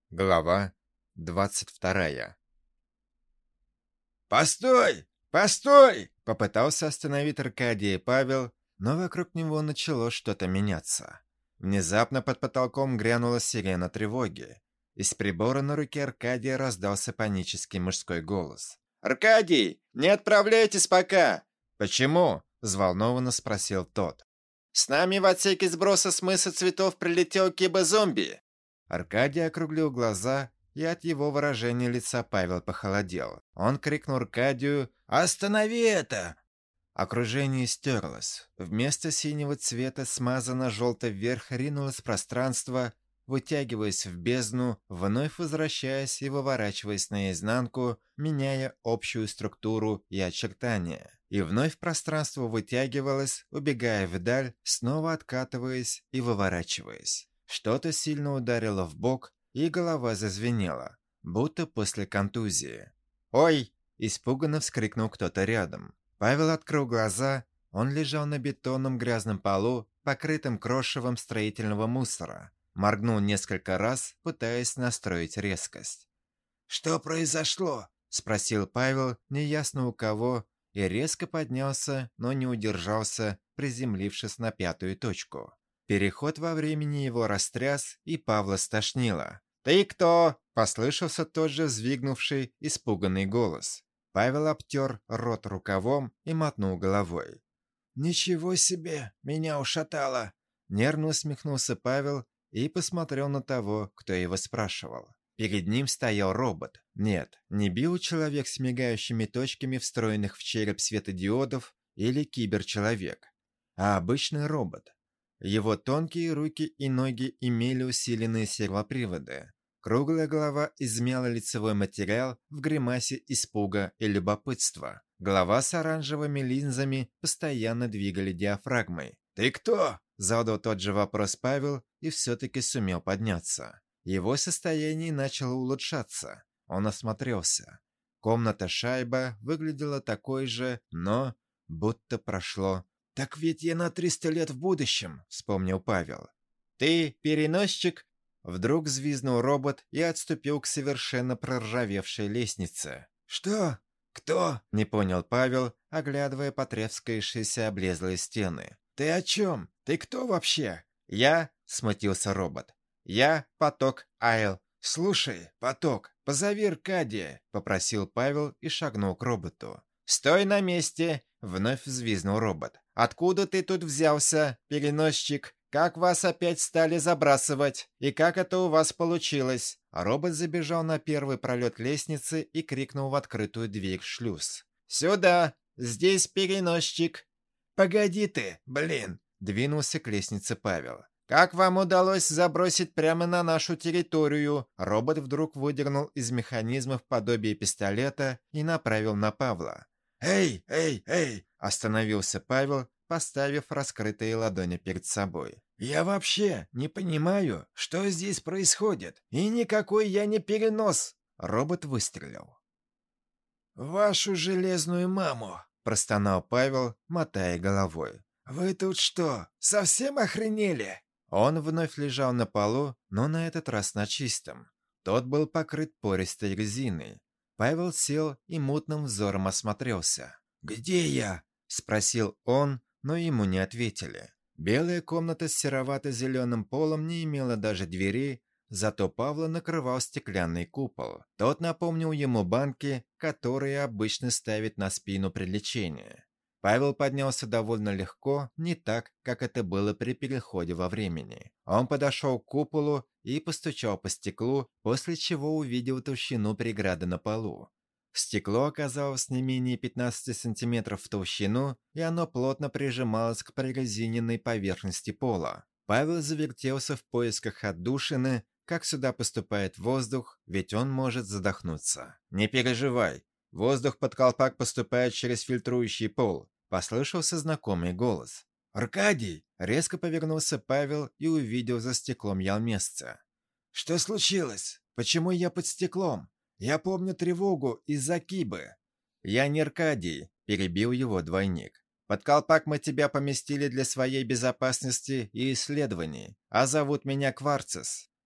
Глава 22. «Постой! Постой!» — попытался остановить Аркадия Павел, но вокруг него начало что-то меняться. Внезапно под потолком грянула сирена тревоги. Из прибора на руке Аркадия раздался панический мужской голос. «Аркадий, не отправляйтесь пока!» «Почему?» — взволнованно спросил тот. «С нами в отсеке сброса смыса цветов прилетел кибо-зомби!» Аркадий округлил глаза, и от его выражения лица Павел похолодел. Он крикнул Аркадию «Останови это!». Окружение стерлось. Вместо синего цвета смазано желто вверх ринулось пространство, вытягиваясь в бездну, вновь возвращаясь и выворачиваясь наизнанку, меняя общую структуру и очертания. И вновь пространство вытягивалось, убегая вдаль, снова откатываясь и выворачиваясь. Что-то сильно ударило в бок, и голова зазвенела, будто после контузии. «Ой!» – испуганно вскрикнул кто-то рядом. Павел открыл глаза, он лежал на бетонном грязном полу, покрытым крошевом строительного мусора. Моргнул несколько раз, пытаясь настроить резкость. «Что произошло?» – спросил Павел, неясно у кого, и резко поднялся, но не удержался, приземлившись на пятую точку. Переход во времени его растряс, и Павла стошнило. «Ты кто?» – послышался тот же взвигнувший, испуганный голос. Павел обтер рот рукавом и мотнул головой. «Ничего себе! Меня ушатало!» Нервно усмехнулся Павел и посмотрел на того, кто его спрашивал. Перед ним стоял робот. Нет, не биочеловек с мигающими точками, встроенных в череп светодиодов, или киберчеловек, а обычный робот. Его тонкие руки и ноги имели усиленные сервоприводы. Круглая голова измяла лицевой материал в гримасе испуга и любопытства. Голова с оранжевыми линзами постоянно двигали диафрагмой. «Ты кто?» – задал тот же вопрос Павел и все-таки сумел подняться. Его состояние начало улучшаться. Он осмотрелся. Комната-шайба выглядела такой же, но будто прошло. «Так ведь я на 300 лет в будущем», — вспомнил Павел. «Ты переносчик?» Вдруг взвизнул робот и отступил к совершенно проржавевшей лестнице. «Что? Кто?» — не понял Павел, оглядывая потрескавшиеся облезлые стены. «Ты о чем? Ты кто вообще?» «Я?» — смутился робот. «Я Поток Айл». «Слушай, Поток, позови Аркадия», — попросил Павел и шагнул к роботу. «Стой на месте!» — вновь взвизнул робот. «Откуда ты тут взялся, переносчик? Как вас опять стали забрасывать? И как это у вас получилось?» Робот забежал на первый пролет лестницы и крикнул в открытую дверь шлюз. «Сюда! Здесь переносчик!» «Погоди ты, блин!» — двинулся к лестнице Павел. «Как вам удалось забросить прямо на нашу территорию?» Робот вдруг выдернул из механизмов подобие пистолета и направил на Павла. «Эй, эй, эй!» — остановился Павел, поставив раскрытые ладони перед собой. «Я вообще не понимаю, что здесь происходит, и никакой я не перенос!» Робот выстрелил. «Вашу железную маму!» — простонал Павел, мотая головой. «Вы тут что, совсем охренели?» Он вновь лежал на полу, но на этот раз на чистом. Тот был покрыт пористой резиной. Павел сел и мутным взором осмотрелся. «Где я?» — спросил он, но ему не ответили. Белая комната с серовато-зеленым полом не имела даже дверей, зато Павла накрывал стеклянный купол. Тот напомнил ему банки, которые обычно ставят на спину при лечении. Павел поднялся довольно легко, не так, как это было при переходе во времени. Он подошел к куполу и постучал по стеклу, после чего увидел толщину преграды на полу. Стекло оказалось не менее 15 сантиметров в толщину, и оно плотно прижималось к прорезиненной поверхности пола. Павел завертелся в поисках отдушины, как сюда поступает воздух, ведь он может задохнуться. «Не переживай, воздух под колпак поступает через фильтрующий пол», — послышался знакомый голос. «Аркадий!» — резко повернулся Павел и увидел за стеклом Ялмесца. «Что случилось? Почему я под стеклом? Я помню тревогу из-за кибы». «Я не Аркадий», — перебил его двойник. «Под колпак мы тебя поместили для своей безопасности и исследований, а зовут меня Кварцис.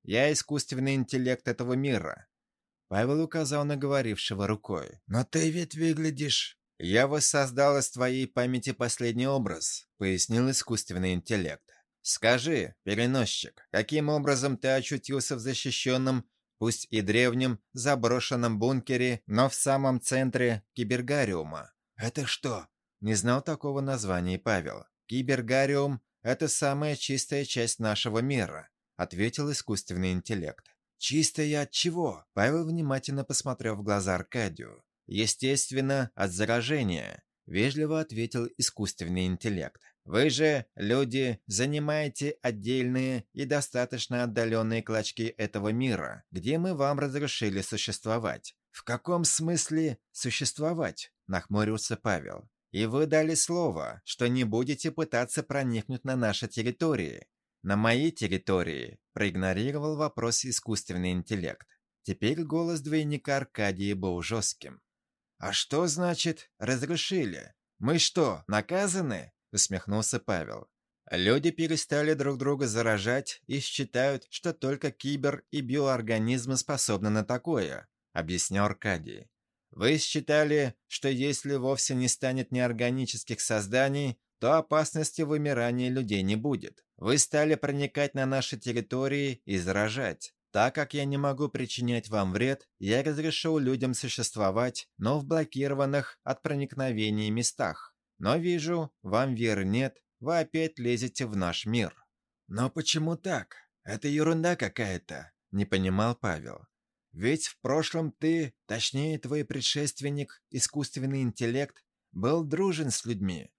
Я искусственный интеллект этого мира». Павел указал на говорившего рукой. «Но ты ведь выглядишь...» «Я воссоздал из твоей памяти последний образ», — пояснил искусственный интеллект. «Скажи, переносчик, каким образом ты очутился в защищенном, пусть и древнем, заброшенном бункере, но в самом центре Кибергариума?» «Это что?» Не знал такого названия Павел. «Кибергариум — это самая чистая часть нашего мира», — ответил искусственный интеллект. «Чистая от чего?» Павел внимательно посмотрел в глаза Аркадию. «Естественно, от заражения», — вежливо ответил искусственный интеллект. «Вы же, люди, занимаете отдельные и достаточно отдаленные клочки этого мира, где мы вам разрешили существовать». «В каком смысле существовать?» — нахмурился Павел. «И вы дали слово, что не будете пытаться проникнуть на наши территории». «На моей территории», — проигнорировал вопрос искусственный интеллект. Теперь голос двойника Аркадия был жестким. «А что значит «разрешили»? Мы что, наказаны?» — усмехнулся Павел. «Люди перестали друг друга заражать и считают, что только кибер и биоорганизмы способны на такое», — объяснял Аркадий. «Вы считали, что если вовсе не станет неорганических созданий, то опасности вымирания людей не будет. Вы стали проникать на наши территории и заражать. Так как я не могу причинять вам вред, я разрешил людям существовать, но в блокированных от проникновения местах. Но вижу, вам веры нет, вы опять лезете в наш мир». «Но почему так? Это ерунда какая-то», — не понимал Павел. «Ведь в прошлом ты, точнее твой предшественник, искусственный интеллект, был дружен с людьми.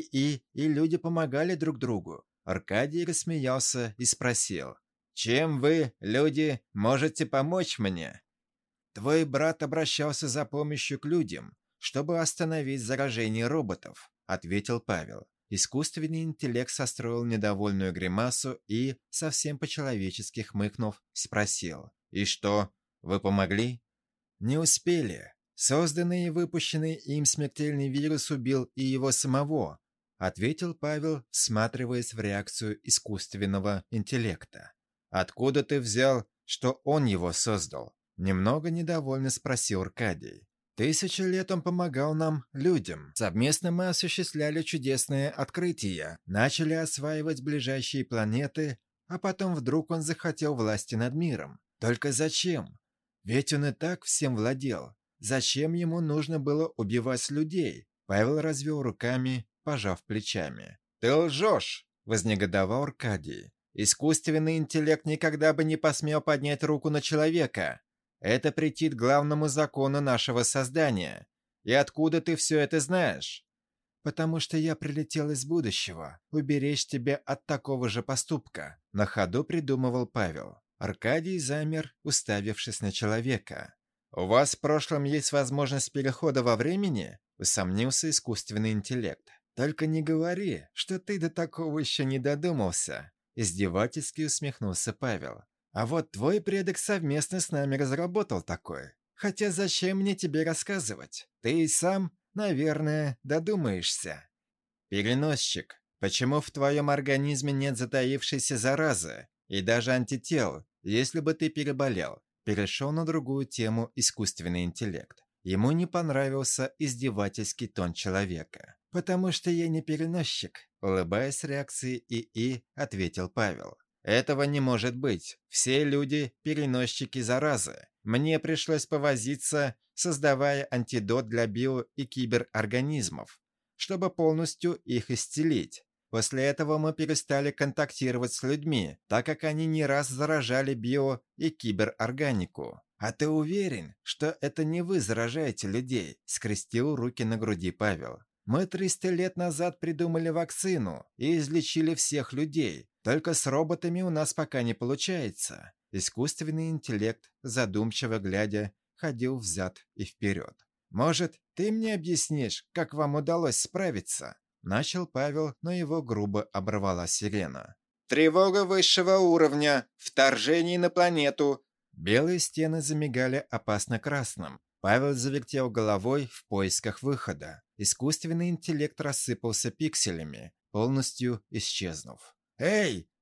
И люди помогали друг другу». Аркадий рассмеялся и спросил: «Чем вы, люди, можете помочь мне?» «Твой брат обращался за помощью к людям, чтобы остановить заражение роботов», — ответил Павел. Искусственный интеллект состроил недовольную гримасу и, совсем по-человечески хмыкнув, спросил: «И что, вы помогли?» «Не успели. Созданный и выпущенный им смертельный вирус убил и его самого», — ответил Павел, всматриваясь в реакцию искусственного интеллекта. «Откуда ты взял, что он его создал?» — немного недовольно спросил Аркадий. 1000 лет он помогал нам, людям. Совместно мы осуществляли чудесные открытия, начали осваивать ближайшие планеты, а потом вдруг он захотел власти над миром. Только зачем? Ведь он и так всем владел. Зачем ему нужно было убивать людей?» Павел развел руками, пожав плечами. «Ты лжешь!» — вознегодовал Аркадий. «Искусственный интеллект никогда бы не посмел поднять руку на человека. Это претит главному закону нашего создания. И откуда ты все это знаешь?» «Потому что я прилетел из будущего, уберечь тебя от такого же поступка», — на ходу придумывал Павел. Аркадий замер, уставившись на человека. «У вас в прошлом есть возможность перехода во времени?» — усомнился искусственный интеллект. «Только не говори, что ты до такого еще не додумался», — издевательски усмехнулся Павел. «А вот твой предок совместно с нами разработал такое. Хотя зачем мне тебе рассказывать? Ты и сам, наверное, додумаешься». «Переносчик, почему в твоем организме нет затаившейся заразы и даже антител, если бы ты переболел?» Перешел на другую тему искусственный интеллект. Ему не понравился издевательский тон человека. «Потому что я не переносчик», — улыбаясь реакции ИИ, ответил Павел. «Этого не может быть. Все люди – переносчики заразы. Мне пришлось повозиться, создавая антидот для био- и киберорганизмов, чтобы полностью их исцелить. После этого мы перестали контактировать с людьми, так как они не раз заражали био- и киберорганику». «А ты уверен, что это не вы заражаете людей?» — скрестил руки на груди Павел. «Мы 300 лет назад придумали вакцину и излечили всех людей. Только с роботами у нас пока не получается». Искусственный интеллект, задумчиво глядя, ходил взад и вперед. «Может, ты мне объяснишь, как вам удалось справиться?» Начал Павел, но его грубо оборвала сирена. «Тревога высшего уровня! Вторжение на планету!» Белые стены замигали опасно красным. Павел завертел головой в поисках выхода. Искусственный интеллект рассыпался пикселями, полностью исчезнув. «Эй,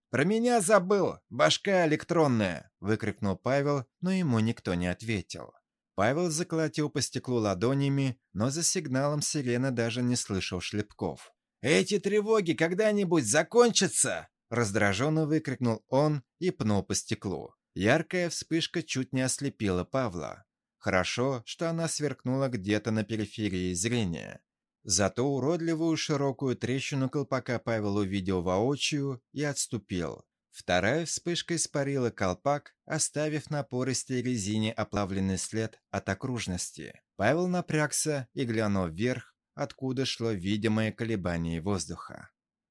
«Про меня забыл! Башка электронная!» – выкрикнул Павел, но ему никто не ответил. Павел заколотил по стеклу ладонями, но за сигналом сирены даже не слышал шлепков. «Эти тревоги когда-нибудь закончатся?» – раздраженно выкрикнул он и пнул по стеклу. Яркая вспышка чуть не ослепила Павла. Хорошо, что она сверкнула где-то на периферии зрения. Зато уродливую широкую трещину колпака Павел увидел воочию и отступил. Вторая вспышка испарила колпак, оставив на пористой резине оплавленный след от окружности. Павел напрягся и глянул вверх, откуда шло видимое колебание воздуха.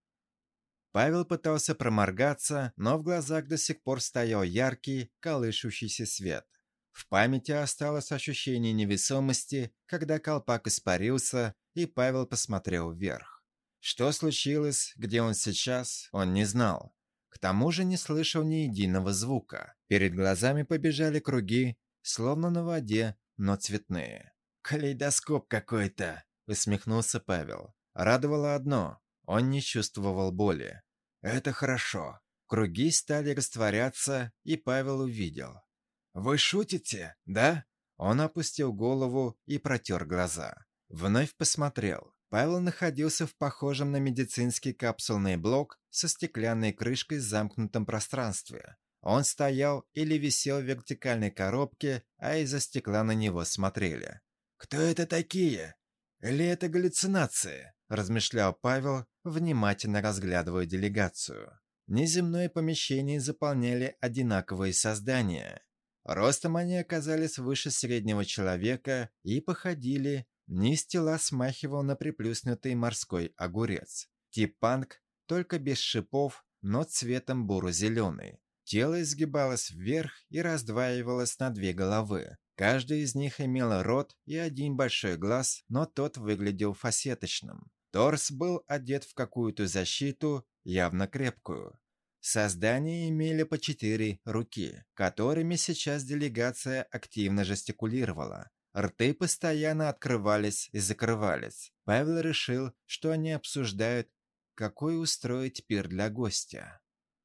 Павел пытался проморгаться, но в глазах до сих пор стоял яркий, колышущийся свет. В памяти осталось ощущение невесомости, когда колпак испарился, и Павел посмотрел вверх. Что случилось, где он сейчас, он не знал. К тому же не слышал ни единого звука. Перед глазами побежали круги, словно на воде, но цветные. «Калейдоскоп какой-то!» — усмехнулся Павел. Радовало одно — он не чувствовал боли. Это хорошо. Круги стали растворяться, и Павел увидел. «Вы шутите, да?» Он опустил голову и протер глаза. Вновь посмотрел. Павел находился в похожем на медицинский капсульный блок со стеклянной крышкой в замкнутом пространстве. Он стоял или висел в вертикальной коробке, а из-за стекла на него смотрели. «Кто это такие? Или это галлюцинации?» – размышлял Павел, внимательно разглядывая делегацию. Неземное помещение заполняли одинаковые создания. Ростом они оказались выше среднего человека и походили. Низ тела смахивал на приплюснутый морской огурец. Тип панк, только без шипов, но цветом буро-зеленый. Тело изгибалось вверх и раздваивалось на две головы. Каждая из них имела рот и один большой глаз, но тот выглядел фасеточным. Торс был одет в какую-то защиту, явно крепкую. Создания имели по 4 руки, которыми сейчас делегация активно жестикулировала. Рты постоянно открывались и закрывались. Павел решил, что они обсуждают, какой устроить пир для гостя.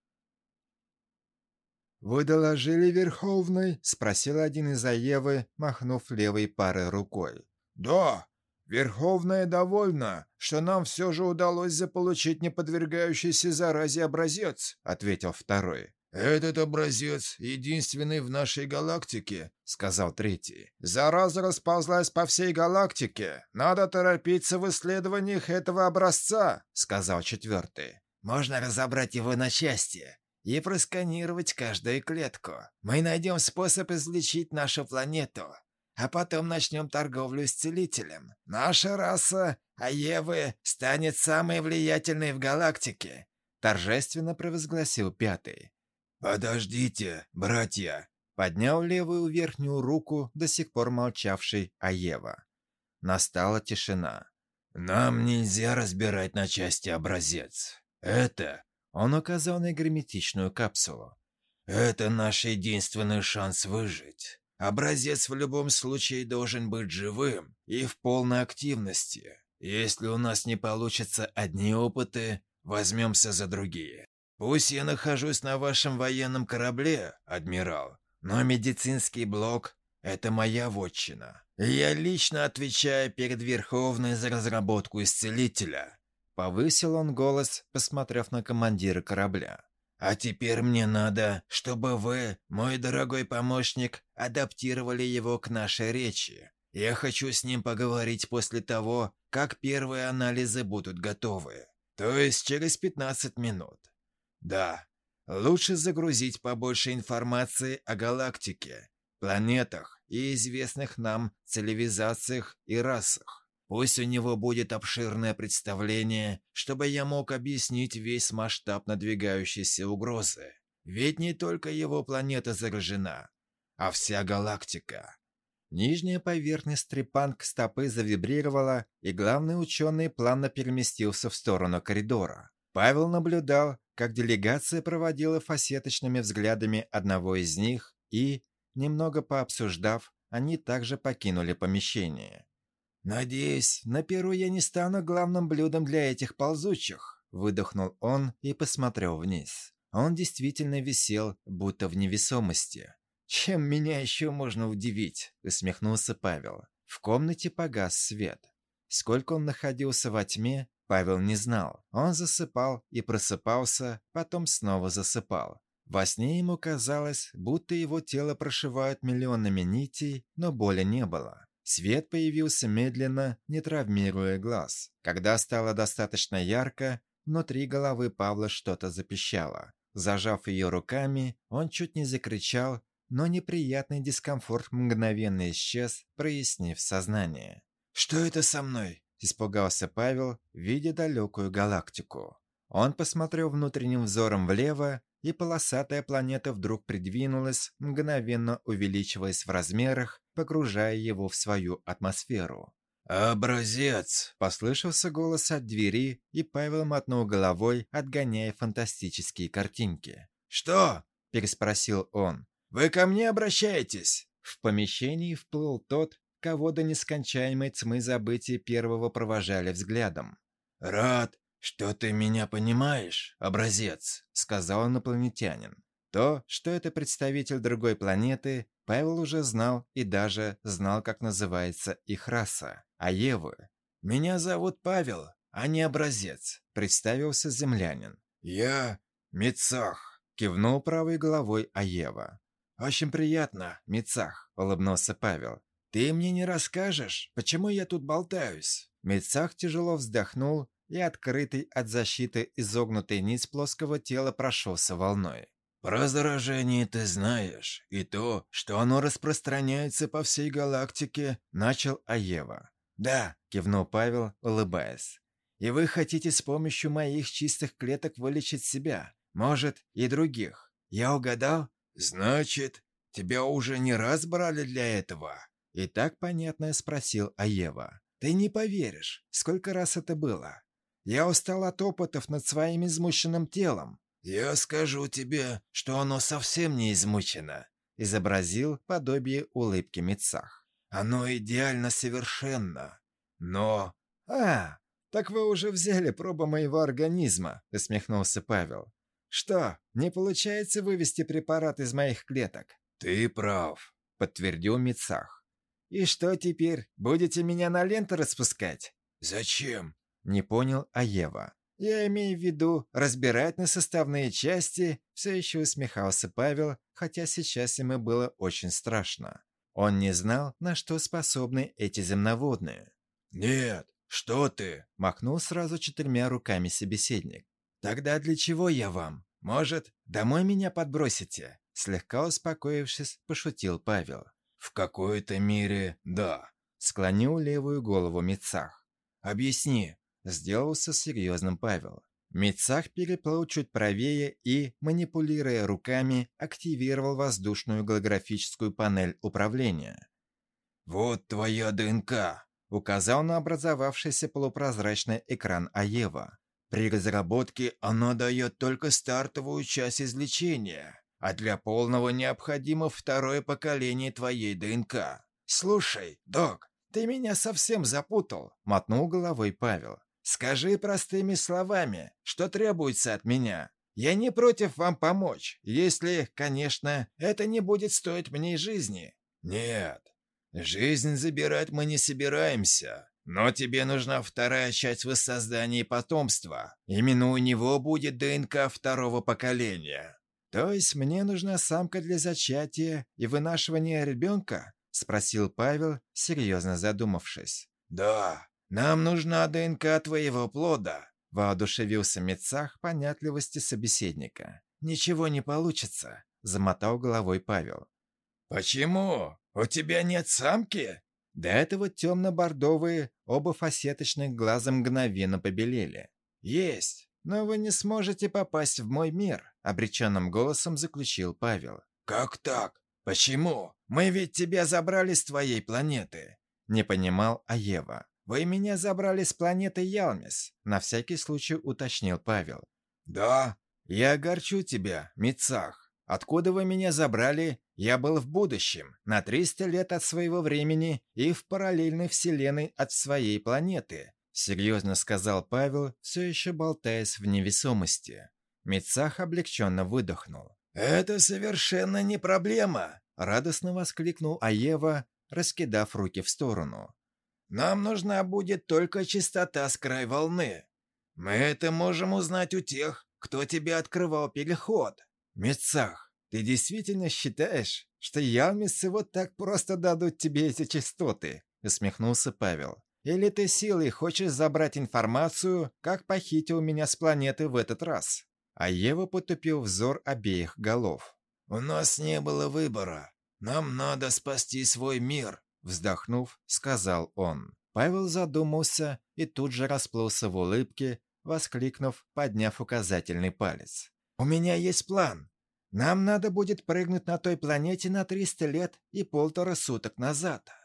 «Вы доложили Верховной?» – спросил один из Аевы, махнув левой парой рукой. «Да, Верховная довольна, что нам все же удалось заполучить неподвергающийся заразе образец», – ответил второй. «Этот образец единственный в нашей галактике», — сказал третий. «Зараза расползлась по всей галактике. Надо торопиться в исследованиях этого образца», — сказал четвертый. «Можно разобрать его на части и просканировать каждую клетку. Мы найдем способ излечить нашу планету, а потом начнем торговлю с целителем. Наша раса, Аевы, станет самой влиятельной в галактике», — торжественно провозгласил пятый. «Подождите, братья!» — поднял левую верхнюю руку до сих пор молчавший Аева. Настала тишина. «Нам нельзя разбирать на части образец. Это...» — он указал на герметичную капсулу. «Это наш единственный шанс выжить. Образец в любом случае должен быть живым и в полной активности. Если у нас не получатся одни опыты, возьмемся за другие. Пусть я нахожусь на вашем военном корабле, адмирал, но медицинский блок — это моя вотчина. Я лично отвечаю перед Верховной за разработку исцелителя». Повысил он голос, посмотрев на командира корабля. «А теперь мне надо, чтобы вы, мой дорогой помощник, адаптировали его к нашей речи. Я хочу с ним поговорить после того, как первые анализы будут готовы. То есть через 15 минут. Да, лучше загрузить побольше информации о галактике, планетах и известных нам цивилизациях и расах. Пусть у него будет обширное представление, чтобы я мог объяснить весь масштаб надвигающейся угрозы. Ведь не только его планета заражена, а вся галактика». Нижняя поверхность трепанг стопы завибрировала, и главный ученый плавно переместился в сторону коридора. Павел наблюдал, как делегация проводила фасеточными взглядами одного из них и, немного пообсуждав, они также покинули помещение. «Надеюсь, на перу я не стану главным блюдом для этих ползучих», — выдохнул он и посмотрел вниз. Он действительно висел, будто в невесомости. «Чем меня еще можно удивить?» – усмехнулся Павел. В комнате погас свет. Сколько он находился во тьме, Павел не знал. Он засыпал и просыпался, потом снова засыпал. Во сне ему казалось, будто его тело прошивают миллионами нитей, но боли не было. Свет появился медленно, не травмируя глаз. Когда стало достаточно ярко, внутри головы Павла что-то запищало. Зажав ее руками, он чуть не закричал, но неприятный дискомфорт мгновенно исчез, прояснив сознание. «Что это со мной?» – испугался Павел, видя далекую галактику. Он посмотрел внутренним взором влево, и полосатая планета вдруг придвинулась, мгновенно увеличиваясь в размерах, погружая его в свою атмосферу. «Образец!» – послышался голос от двери, и Павел мотнул головой, отгоняя фантастические картинки. «Что?» – переспросил он. «Вы ко мне обращаетесь?» В помещении вплыл тот, кого до нескончаемой тьмы забытия первого провожали взглядом. «Рад, что ты меня понимаешь, образец», — сказал инопланетянин. То, что это представитель другой планеты, Павел уже знал и даже знал, как называется их раса – Аевы. «Меня зовут Павел, а не образец», – представился землянин. «Я Мицах», – кивнул правой головой Аева. «Очень приятно, Мицах», – улыбнулся Павел. «Ты мне не расскажешь, почему я тут болтаюсь?» Мицах тяжело вздохнул, и открытый от защиты изогнутый низ плоского тела прошелся волной. «Про заражение ты знаешь, и то, что оно распространяется по всей галактике», — начал Аева. «Да», — кивнул Павел, улыбаясь. «И вы хотите с помощью моих чистых клеток вылечить себя, может, и других. Я угадал?» «Значит, тебя уже не раз брали для этого?» И так понятно спросил Аева. «Ты не поверишь, сколько раз это было. Я устал от опытов над своим измученным телом». «Я скажу тебе, что оно совсем не измучено», — изобразил подобие улыбки Мицах. «Оно идеально совершенно. Но...» так вы уже взяли пробу моего организма», — усмехнулся Павел. «Что, не получается вывести препарат из моих клеток?» «Ты прав», — подтвердил Мицах. «И что теперь, будете меня на ленты распускать?» «Зачем?» — не понял Аева. «Я имею в виду разбирать на составные части», — все еще усмехался Павел, хотя сейчас ему было очень страшно. Он не знал, на что способны эти земноводные. «Нет, что ты!» — махнул сразу 4 руками собеседник. «Тогда для чего я вам? Может, домой меня подбросите?» Слегка успокоившись, пошутил Павел. «В какой-то мере, да», — склонил левую голову Мицах. «Объясни», — сделался серьезным Павел. Мицах переплыл чуть правее и, манипулируя руками, активировал воздушную голографическую панель управления. «Вот твоя ДНК», — указал на образовавшийся полупрозрачный экран Аева. «При разработке она дает только стартовую часть излечения, а для полного необходимо второе поколение твоей ДНК. Слушай, док, ты меня совсем запутал», — мотнул головой Павел. «Скажи простыми словами, что требуется от меня. Я не против вам помочь, если, конечно, это не будет стоить мне жизни». «Нет, жизнь забирать мы не собираемся, но тебе нужна вторая часть в воссоздании потомства. Именно у него будет ДНК второго поколения». «То есть мне нужна самка для зачатия и вынашивания ребенка?» — спросил Павел, серьезно задумавшись. «Да, нам нужна ДНК твоего плода», — воодушевился Мицах понятливости собеседника. «Ничего не получится», — замотал головой Павел. «Почему? У тебя нет самки?» До этого темно-бордовые, оба фасеточных глаза мгновенно побелели. «Есть, но вы не сможете попасть в мой мир», — обреченным голосом заключил Павел. «Как так? Почему? Мы ведь тебя забрали с твоей планеты», — не понимал Аева. «Вы меня забрали с планеты Ялмис», — на всякий случай уточнил Павел. «Да, я огорчу тебя, Мицах. Откуда вы меня забрали? Я был в будущем, на 300 лет от своего времени и в параллельной вселенной от своей планеты», — серьезно сказал Павел, все еще болтаясь в невесомости. Мицах облегченно выдохнул. «Это совершенно не проблема!» – радостно воскликнул Аева, раскидав руки в сторону. «Нам нужна будет только частота с край волны. Мы это можем узнать у тех, кто тебе открывал переход». «Мицах, ты действительно считаешь, что ялмисы вот так просто дадут тебе эти частоты?» – усмехнулся Павел. «Или ты силой хочешь забрать информацию, как похитил меня с планеты в этот раз?» А Ева потупил взор обеих голов. «У нас не было выбора. Нам надо спасти свой мир», — вздохнув, сказал он. Павел задумался и тут же расплылся в улыбке, воскликнув, подняв указательный палец. «У меня есть план. Нам надо будет прыгнуть на той планете на 300 лет и 1,5 суток назад.